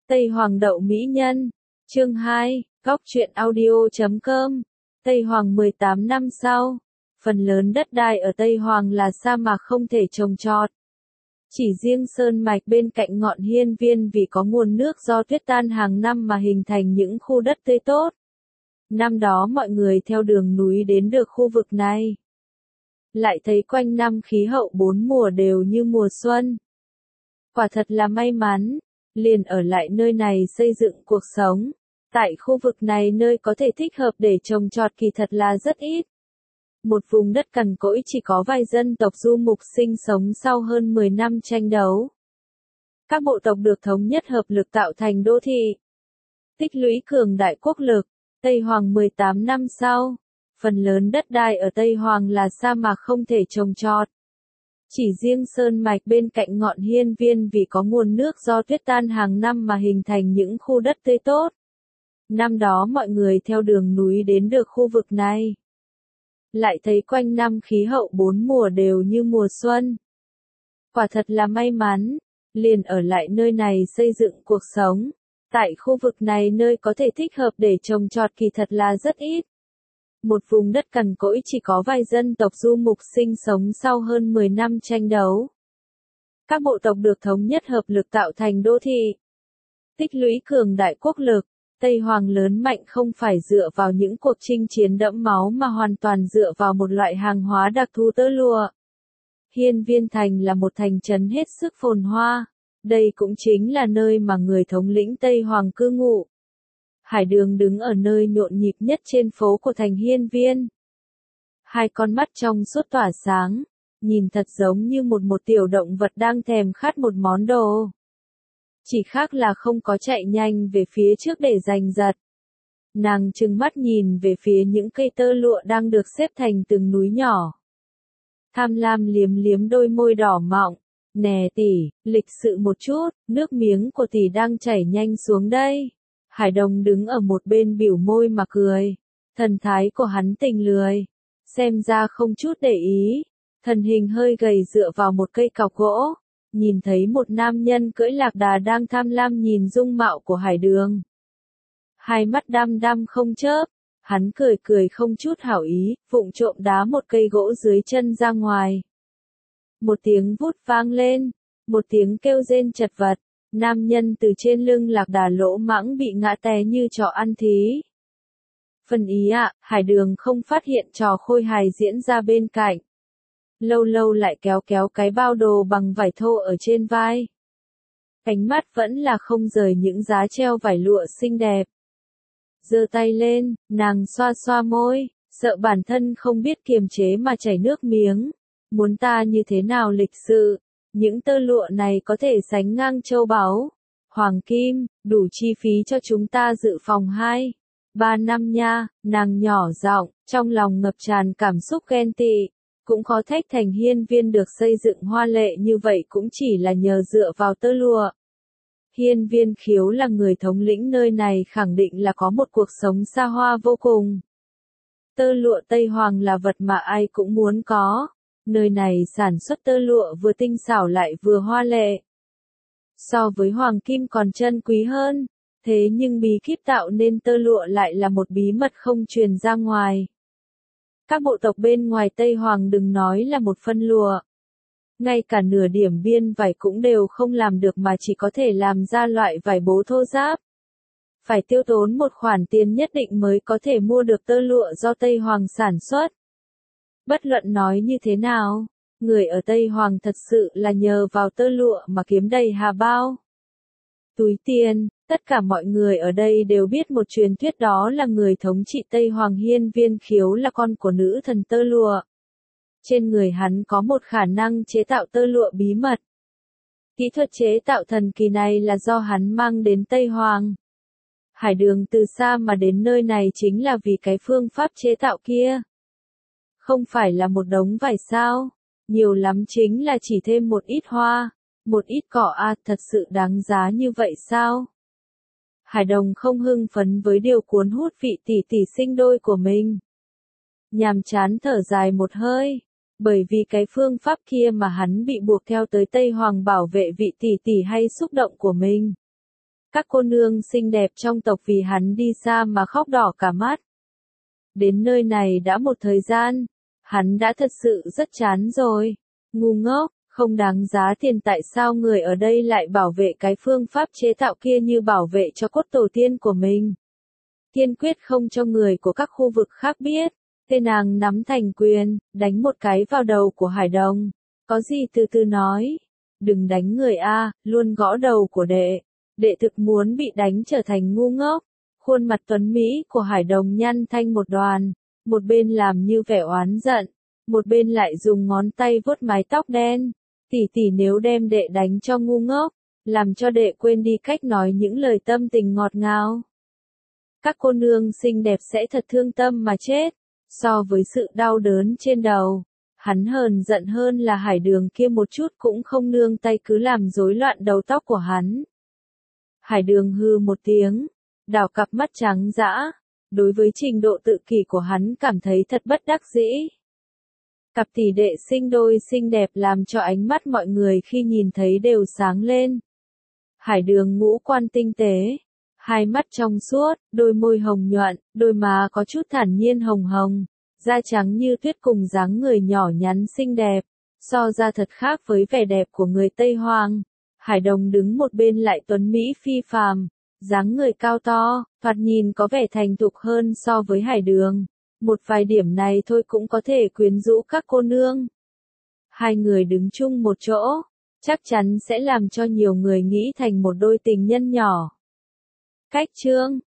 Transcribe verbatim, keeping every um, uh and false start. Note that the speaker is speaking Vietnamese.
Tây Hoàng đậu mỹ nhân. Chương hai, góc truyện audio chấm com. Tây Hoàng mười tám năm sau. Phần lớn đất đai ở Tây Hoàng là sa mạc không thể trồng trọt. Chỉ riêng sơn mạch bên cạnh ngọn hiên viên vì có nguồn nước do tuyết tan hàng năm mà hình thành những khu đất tươi tốt. Năm đó mọi người theo đường núi đến được khu vực này. Lại thấy quanh năm khí hậu bốn mùa đều như mùa xuân. Quả thật là may mắn, liền ở lại nơi này xây dựng cuộc sống. Tại khu vực này nơi có thể thích hợp để trồng trọt kỳ thật là rất ít. Một vùng đất cằn cỗi chỉ có vài dân tộc du mục sinh sống sau hơn mười năm tranh đấu. Các bộ tộc được thống nhất hợp lực tạo thành đô thị. Tích lũy cường đại quốc lực, Tây Hoàng mười tám năm sau. Phần lớn đất đai ở Tây Hoàng là sa mạc không thể trồng trọt. Chỉ riêng sơn mạch bên cạnh ngọn hiên viên vì có nguồn nước do tuyết tan hàng năm mà hình thành những khu đất tươi tốt. Năm đó mọi người theo đường núi đến được khu vực này. Lại thấy quanh năm khí hậu bốn mùa đều như mùa xuân. Quả thật là may mắn, liền ở lại nơi này xây dựng cuộc sống. Tại khu vực này nơi có thể thích hợp để trồng trọt kỳ thật là rất ít. Một vùng đất cằn cỗi chỉ có vài dân tộc du mục sinh sống sau hơn mười năm tranh đấu. Các bộ tộc được thống nhất hợp lực tạo thành đô thị. Tích lũy cường đại quốc lực, Tây Hoàng lớn mạnh không phải dựa vào những cuộc chinh chiến đẫm máu mà hoàn toàn dựa vào một loại hàng hóa đặc thù tơ lụa. Hiên Viên Thành là một thành trấn hết sức phồn hoa. Đây cũng chính là nơi mà người thống lĩnh Tây Hoàng cư ngụ. Hải Đường đứng ở nơi nhộn nhịp nhất trên phố của thành Hiên Viên. Hai con mắt trong suốt tỏa sáng, nhìn thật giống như một một tiểu động vật đang thèm khát một món đồ. Chỉ khác là không có chạy nhanh về phía trước để giành giật. Nàng trừng mắt nhìn về phía những cây tơ lụa đang được xếp thành từng núi nhỏ. Tham lam liếm liếm đôi môi đỏ mọng. Nè tỷ, lịch sự một chút, nước miếng của tỷ đang chảy nhanh xuống đây. Hải Đồng đứng ở một bên biểu môi mà cười. Thần thái của hắn tình lười. Xem ra không chút để ý. Thân hình hơi gầy dựa vào một cây cọc gỗ. Nhìn thấy một nam nhân cưỡi lạc đà đang tham lam nhìn dung mạo của Hải Đường. Hai mắt đăm đăm không chớp. Hắn cười cười không chút hảo ý, vụng trộm đá một cây gỗ dưới chân ra ngoài. Một tiếng vút vang lên, một tiếng kêu rên chật vật, nam nhân từ trên lưng lạc đà lỗ mãng bị ngã té như trò ăn thí. Phần ý ạ, à, Hải Đường không phát hiện trò khôi hài diễn ra bên cạnh. Lâu lâu lại kéo kéo cái bao đồ bằng vải thô ở trên vai. Ánh mắt vẫn là không rời những giá treo vải lụa xinh đẹp. Giơ tay lên, nàng xoa xoa môi, sợ bản thân không biết kiềm chế mà chảy nước miếng. Muốn ta như thế nào lịch sự, những tơ lụa này có thể sánh ngang châu báu, hoàng kim, đủ chi phí cho chúng ta dự phòng hai, ba năm nha, nàng nhỏ giọng, trong lòng ngập tràn cảm xúc ghen tị, cũng khó trách thành Hiên Viên được xây dựng hoa lệ như vậy cũng chỉ là nhờ dựa vào tơ lụa. Hiên Viên Khiếu là người thống lĩnh nơi này khẳng định là có một cuộc sống xa hoa vô cùng. Tơ lụa Tây Hoàng là vật mà ai cũng muốn có. Nơi này sản xuất tơ lụa vừa tinh xảo lại vừa hoa lệ. So với hoàng kim còn chân quý hơn, thế nhưng bí kíp tạo nên tơ lụa lại là một bí mật không truyền ra ngoài. Các bộ tộc bên ngoài Tây Hoàng đừng nói là một phân lụa. Ngay cả nửa điểm biên vải cũng đều không làm được mà chỉ có thể làm ra loại vải bố thô ráp. Phải tiêu tốn một khoản tiền nhất định mới có thể mua được tơ lụa do Tây Hoàng sản xuất. Bất luận nói như thế nào, người ở Tây Hoàng thật sự là nhờ vào tơ lụa mà kiếm đầy hà bao. Túi tiền, tất cả mọi người ở đây đều biết một truyền thuyết đó là người thống trị Tây Hoàng Hiên Viên Khiếu là con của nữ thần tơ lụa. Trên người hắn có một khả năng chế tạo tơ lụa bí mật. Kỹ thuật chế tạo thần kỳ này là do hắn mang đến Tây Hoàng. Hải Đường từ xa mà đến nơi này chính là vì cái phương pháp chế tạo kia. Không phải là một đống vải sao, nhiều lắm chính là chỉ thêm một ít hoa, một ít cỏ à, thật sự đáng giá như vậy sao? Hải Đồng không hưng phấn với điều cuốn hút vị tỷ tỷ sinh đôi của mình. Nhàm chán thở dài một hơi, bởi vì cái phương pháp kia mà hắn bị buộc theo tới Tây Hoàng bảo vệ vị tỷ tỷ hay xúc động của mình. Các cô nương xinh đẹp trong tộc vì hắn đi xa mà khóc đỏ cả mắt. Đến nơi này đã một thời gian, hắn đã thật sự rất chán rồi. Ngu ngốc, không đáng giá tiền, tại sao người ở đây lại bảo vệ cái phương pháp chế tạo kia như bảo vệ cho cốt tổ tiên của mình. Kiên quyết không cho người của các khu vực khác biết. Tên nàng nắm thành quyền, đánh một cái vào đầu của Hải Đồng. Có gì từ từ nói. Đừng đánh người a, luôn gõ đầu của đệ. Đệ thực muốn bị đánh trở thành ngu ngốc. Khuôn mặt tuấn Mỹ của Hải Đồng nhăn thành một đoàn. Một bên làm như vẻ oán giận. Một bên lại dùng ngón tay vuốt mái tóc đen. Tỷ tỷ nếu đem đệ đánh cho ngu ngốc, làm cho đệ quên đi cách nói những lời tâm tình ngọt ngào. Các cô nương xinh đẹp sẽ thật thương tâm mà chết. So với sự đau đớn trên đầu, hắn hờn giận hơn là Hải Đường kia một chút cũng không nương tay cứ làm rối loạn đầu tóc của hắn. Hải Đường hừ một tiếng, đảo cặp mắt trắng dã, đối với trình độ tự kỷ của hắn cảm thấy thật bất đắc dĩ. Cặp tỷ đệ sinh đôi xinh đẹp làm cho ánh mắt mọi người khi nhìn thấy đều sáng lên. Hải Đường ngũ quan tinh tế, hai mắt trong suốt, đôi môi hồng nhuận, đôi má có chút thản nhiên hồng hồng, da trắng như tuyết cùng dáng người nhỏ nhắn xinh đẹp, so ra thật khác với vẻ đẹp của người Tây Hoang. Hải Đồng đứng một bên lại tuấn Mỹ phi phàm, dáng người cao to, thoạt nhìn có vẻ thành thục hơn so với Hải Đường. Một vài điểm này thôi cũng có thể quyến rũ các cô nương. Hai người đứng chung một chỗ, chắc chắn sẽ làm cho nhiều người nghĩ thành một đôi tình nhân nhỏ. Cách chương